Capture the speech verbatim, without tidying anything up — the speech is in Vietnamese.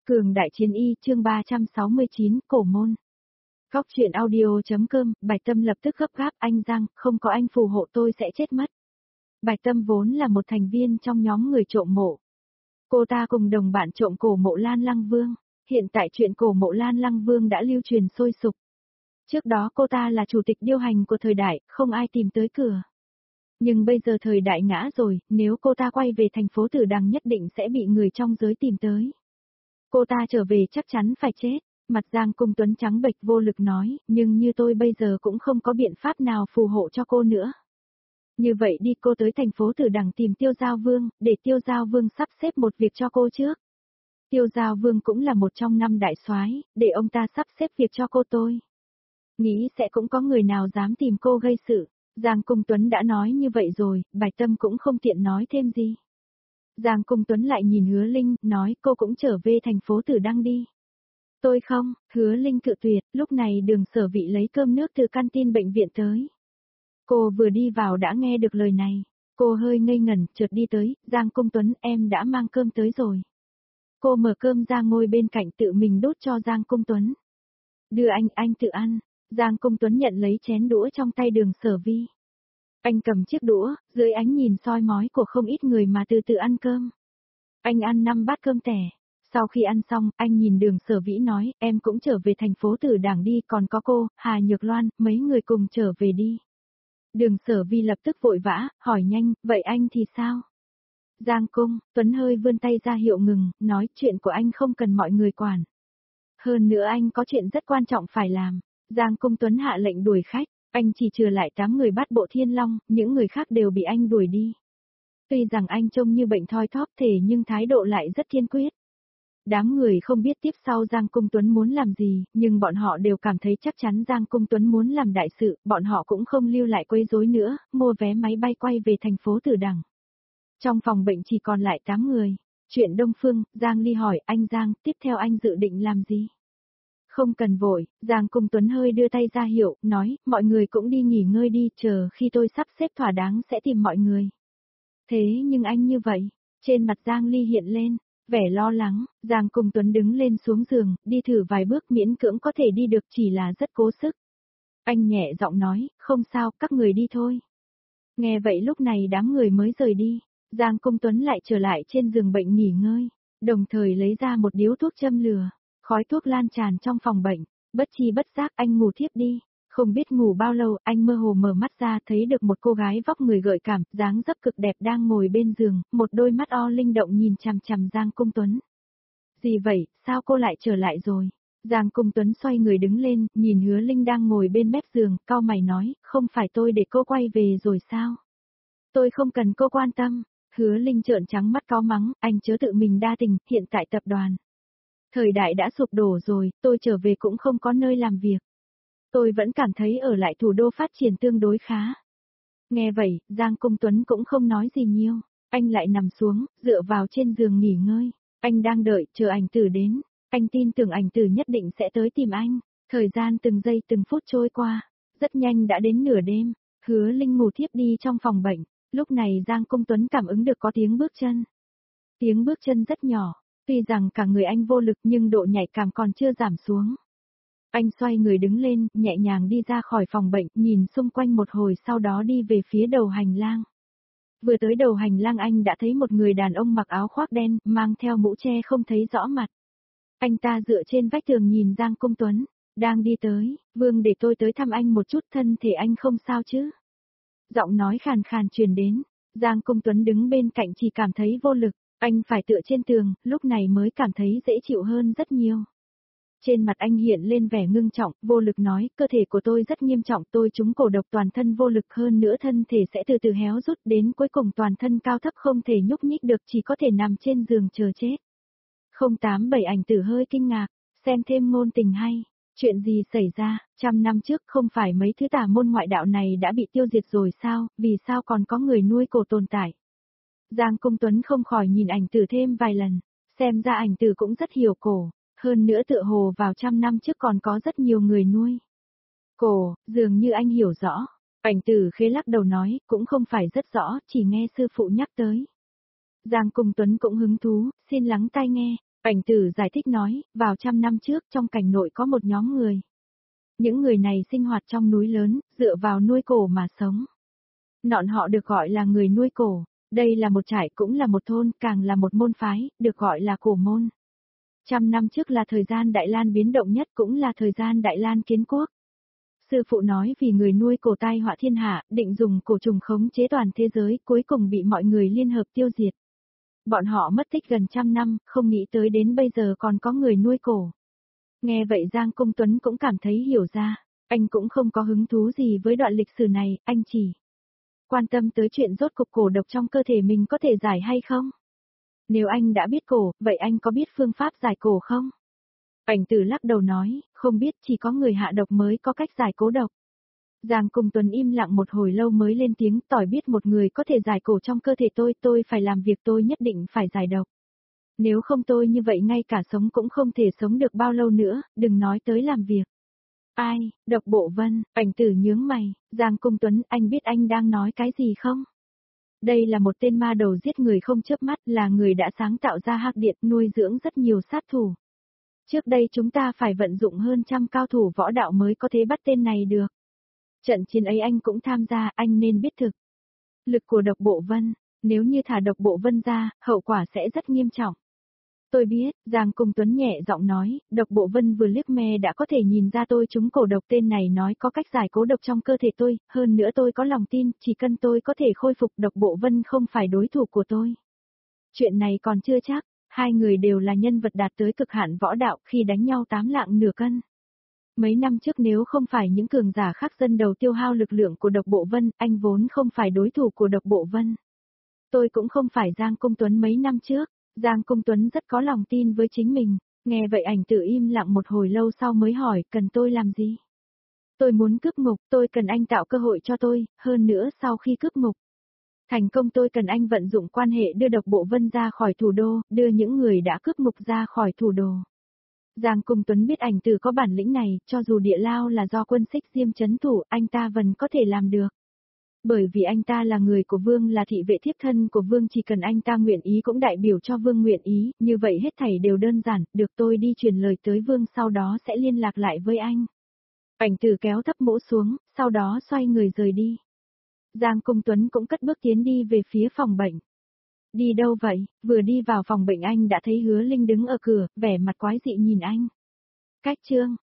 Cường đại chiến y chương ba trăm sáu mươi chín cổ môn. Góc truyện audio.com, Bạch Tâm lập tức gấp gáp anh Giang, không có anh phù hộ tôi sẽ chết mất. Bạch Tâm vốn là một thành viên trong nhóm người trộm mộ. Cô ta cùng đồng bạn trộm cổ mộ Lan Lăng Vương, hiện tại chuyện cổ mộ Lan Lăng Vương đã lưu truyền sôi sục. Trước đó cô ta là chủ tịch điều hành của thời đại, không ai tìm tới cửa. Nhưng bây giờ thời đại ngã rồi, nếu cô ta quay về thành phố Tử Đằng nhất định sẽ bị người trong giới tìm tới. Cô ta trở về chắc chắn phải chết, mặt Giang Cung Tuấn trắng bệch vô lực nói, nhưng như tôi bây giờ cũng không có biện pháp nào phù hộ cho cô nữa. Như vậy đi cô tới thành phố Tử Đằng tìm Tiêu Giao Vương, để Tiêu Giao Vương sắp xếp một việc cho cô trước. Tiêu Giao Vương cũng là một trong năm đại soái, để ông ta sắp xếp việc cho cô tôi. Nghĩ sẽ cũng có người nào dám tìm cô gây sự, Giang Cung Tuấn đã nói như vậy rồi, Bạch Tâm cũng không tiện nói thêm gì. Giang Cung Tuấn lại nhìn Hứa Linh, nói cô cũng trở về thành phố Tử Đăng đi. Tôi không, Hứa Linh cự tuyệt, lúc này Đường Sở Vị lấy cơm nước từ canteen bệnh viện tới. Cô vừa đi vào đã nghe được lời này, cô hơi ngây ngẩn, chợt đi tới, Giang Cung Tuấn em đã mang cơm tới rồi. Cô mở cơm ra ngồi bên cạnh tự mình đút cho Giang Cung Tuấn. Đưa anh, anh tự ăn. Giang Cung Tuấn nhận lấy chén đũa trong tay Đường Sở Vi. Anh cầm chiếc đũa, dưới ánh nhìn soi mói của không ít người mà từ từ ăn cơm. Anh ăn năm bát cơm tẻ. Sau khi ăn xong, anh nhìn Đường Sở Vĩ nói, em cũng trở về thành phố Tử Đảng đi, còn có cô, Hà Nhược Loan, mấy người cùng trở về đi. Đường Sở Vi lập tức vội vã, hỏi nhanh, vậy anh thì sao? Giang Cung Tuấn hơi vươn tay ra hiệu ngừng, nói chuyện của anh không cần mọi người quản. Hơn nữa anh có chuyện rất quan trọng phải làm. Giang Cung Tuấn hạ lệnh đuổi khách, anh chỉ trừ lại tám người bắt bộ Thiên Long, những người khác đều bị anh đuổi đi. Tuy rằng anh trông như bệnh thoi thóp thể nhưng thái độ lại rất kiên quyết. Đám người không biết tiếp sau Giang Cung Tuấn muốn làm gì, nhưng bọn họ đều cảm thấy chắc chắn Giang Cung Tuấn muốn làm đại sự, bọn họ cũng không lưu lại quấy rối nữa, mua vé máy bay quay về thành phố Tử Đằng. Trong phòng bệnh chỉ còn lại tám người. Chuyện Đông Phương, Giang Ly hỏi anh Giang, tiếp theo anh dự định làm gì? Không cần vội, Giang Cung Tuấn hơi đưa tay ra hiệu, nói, mọi người cũng đi nghỉ ngơi đi, chờ khi tôi sắp xếp thỏa đáng sẽ tìm mọi người. Thế nhưng anh như vậy, trên mặt Giang Ly hiện lên, vẻ lo lắng, Giang Cung Tuấn đứng lên xuống giường, đi thử vài bước miễn cưỡng có thể đi được chỉ là rất cố sức. Anh nhẹ giọng nói, không sao, các người đi thôi. Nghe vậy lúc này đám người mới rời đi, Giang Cung Tuấn lại trở lại trên giường bệnh nghỉ ngơi, đồng thời lấy ra một điếu thuốc châm lửa. Khói thuốc lan tràn trong phòng bệnh, bất chi bất giác anh ngủ thiếp đi, không biết ngủ bao lâu anh mơ hồ mở mắt ra thấy được một cô gái vóc người gợi cảm, dáng dấp cực đẹp đang ngồi bên giường, một đôi mắt o linh động nhìn chằm chằm Giang Cung Tuấn. Gì vậy, sao cô lại trở lại rồi? Giang Cung Tuấn xoay người đứng lên, nhìn Hứa Linh đang ngồi bên mép giường, cau mày nói, không phải tôi để cô quay về rồi sao? Tôi không cần cô quan tâm. Hứa Linh trợn trắng mắt cáu mắng, anh chớ tự mình đa tình, hiện tại tập đoàn. Thời đại đã sụp đổ rồi, tôi trở về cũng không có nơi làm việc. Tôi vẫn cảm thấy ở lại thủ đô phát triển tương đối khá. Nghe vậy, Giang Cung Tuấn cũng không nói gì nhiều. Anh lại nằm xuống, dựa vào trên giường nghỉ ngơi. Anh đang đợi, chờ ảnh tử đến. Anh tin tưởng ảnh tử nhất định sẽ tới tìm anh. Thời gian từng giây từng phút trôi qua. Rất nhanh đã đến nửa đêm. Hứa Linh ngủ thiếp đi trong phòng bệnh. Lúc này Giang Cung Tuấn cảm ứng được có tiếng bước chân. Tiếng bước chân rất nhỏ. Tuy rằng cả người anh vô lực nhưng độ nhạy cảm còn chưa giảm xuống. Anh xoay người đứng lên, nhẹ nhàng đi ra khỏi phòng bệnh, nhìn xung quanh một hồi sau đó đi về phía đầu hành lang. Vừa tới đầu hành lang anh đã thấy một người đàn ông mặc áo khoác đen, mang theo mũ che không thấy rõ mặt. Anh ta dựa trên vách tường nhìn Giang Cung Tuấn, đang đi tới, Vương để tôi tới thăm anh một chút, thân thể anh không sao chứ? Giọng nói khàn khàn truyền đến, Giang Cung Tuấn đứng bên cạnh chỉ cảm thấy vô lực. Anh phải tựa trên tường, lúc này mới cảm thấy dễ chịu hơn rất nhiều. Trên mặt anh hiện lên vẻ ngưng trọng, vô lực nói, cơ thể của tôi rất nghiêm trọng, tôi trúng cổ độc toàn thân vô lực hơn nữa thân thể sẽ từ từ héo rút đến cuối cùng toàn thân cao thấp không thể nhúc nhích được chỉ có thể nằm trên giường chờ chết. không tám bảy ảnh tử hơi kinh ngạc, xem thêm ngôn tình hay. Chuyện gì xảy ra, trăm năm trước không phải mấy thứ tà môn ngoại đạo này đã bị tiêu diệt rồi sao, vì sao còn có người nuôi cổ tồn tại? Giang Cung Tuấn không khỏi nhìn ảnh tử thêm vài lần, xem ra ảnh tử cũng rất hiểu cổ, hơn nữa tựa hồ vào trăm năm trước còn có rất nhiều người nuôi. Cổ, dường như anh hiểu rõ, ảnh tử khế lắc đầu nói, cũng không phải rất rõ, chỉ nghe sư phụ nhắc tới. Giang Cung Tuấn cũng hứng thú, xin lắng tai nghe, Ảnh tử giải thích nói, vào trăm năm trước trong cảnh nội có một nhóm người. Những người này sinh hoạt trong núi lớn, dựa vào nuôi cổ mà sống. Nọn họ được gọi là người nuôi cổ. Đây là một trại cũng là một thôn, càng là một môn phái, được gọi là cổ môn. Trăm năm trước là thời gian Đại Lan biến động nhất, cũng là thời gian Đại Lan kiến quốc. Sư phụ nói vì người nuôi cổ tai họa thiên hạ, định dùng cổ trùng khống chế toàn thế giới, cuối cùng bị mọi người liên hợp tiêu diệt. Bọn họ mất tích gần trăm năm, không nghĩ tới đến bây giờ còn có người nuôi cổ. Nghe vậy Giang Công Tuấn cũng cảm thấy hiểu ra, anh cũng không có hứng thú gì với đoạn lịch sử này, anh chỉ quan tâm tới chuyện rốt cuộc cổ độc trong cơ thể mình có thể giải hay không. Nếu anh đã biết cổ, vậy anh có biết phương pháp giải cổ không? Ảnh tử lắc đầu nói, không biết, chỉ có người hạ độc mới có cách giải cố độc. Giang Công Tuấn im lặng một hồi lâu mới lên tiếng, tỏi biết một người có thể giải cổ trong cơ thể tôi, tôi phải làm việc, tôi nhất định phải giải độc. Nếu không tôi như vậy ngay cả sống cũng không thể sống được bao lâu nữa, đừng nói tới làm việc. Ai, Độc Bộ Vân, ảnh tử nhướng mày, Giang Công Tuấn, anh biết anh đang nói cái gì không? Đây là một tên ma đầu giết người không chớp mắt, là người đã sáng tạo ra hắc điện, nuôi dưỡng rất nhiều sát thủ. Trước đây chúng ta phải vận dụng hơn trăm cao thủ võ đạo mới có thể bắt tên này được. Trận chiến ấy anh cũng tham gia, anh nên biết thực lực của Độc Bộ Vân, nếu như thả Độc Bộ Vân ra, hậu quả sẽ rất nghiêm trọng. Tôi biết, Giang Công Tuấn nhẹ giọng nói, Độc Bộ Vân vừa liếc me đã có thể nhìn ra tôi trúng cổ độc, tên này nói có cách giải cố độc trong cơ thể tôi, hơn nữa tôi có lòng tin, chỉ cần tôi có thể khôi phục Độc Bộ Vân không phải đối thủ của tôi. Chuyện này còn chưa chắc, hai người đều là nhân vật đạt tới cực hạn võ đạo, khi đánh nhau tám lạng nửa cân. Mấy năm trước nếu không phải những cường giả khác dân đầu tiêu hao lực lượng của Độc Bộ Vân, anh vốn không phải đối thủ của Độc Bộ Vân. Tôi cũng không phải Giang Công Tuấn mấy năm trước. Giang Công Tuấn rất có lòng tin với chính mình, nghe vậy ảnh tử im lặng một hồi lâu sau mới hỏi, cần tôi làm gì? Tôi muốn cướp ngục, tôi cần anh tạo cơ hội cho tôi, hơn nữa sau khi cướp ngục thành công tôi cần anh vận dụng quan hệ đưa Độc Bộ Vân ra khỏi thủ đô, đưa những người đã cướp ngục ra khỏi thủ đô. Giang Công Tuấn biết ảnh tử có bản lĩnh này, cho dù địa lao là do quân Xích Diêm trấn thủ, anh ta vẫn có thể làm được. Bởi vì anh ta là người của Vương, là thị vệ thiếp thân của Vương, chỉ cần anh ta nguyện ý cũng đại biểu cho Vương nguyện ý, như vậy hết thảy đều đơn giản, được tôi đi truyền lời tới Vương sau đó sẽ liên lạc lại với anh. Ảnh tử kéo thấp mũ xuống, sau đó xoay người rời đi. Giang Công Tuấn cũng cất bước tiến đi về phía phòng bệnh. Đi đâu vậy? Vừa đi vào phòng bệnh anh đã thấy Hứa Linh đứng ở cửa, vẻ mặt quái dị nhìn anh. Cách chương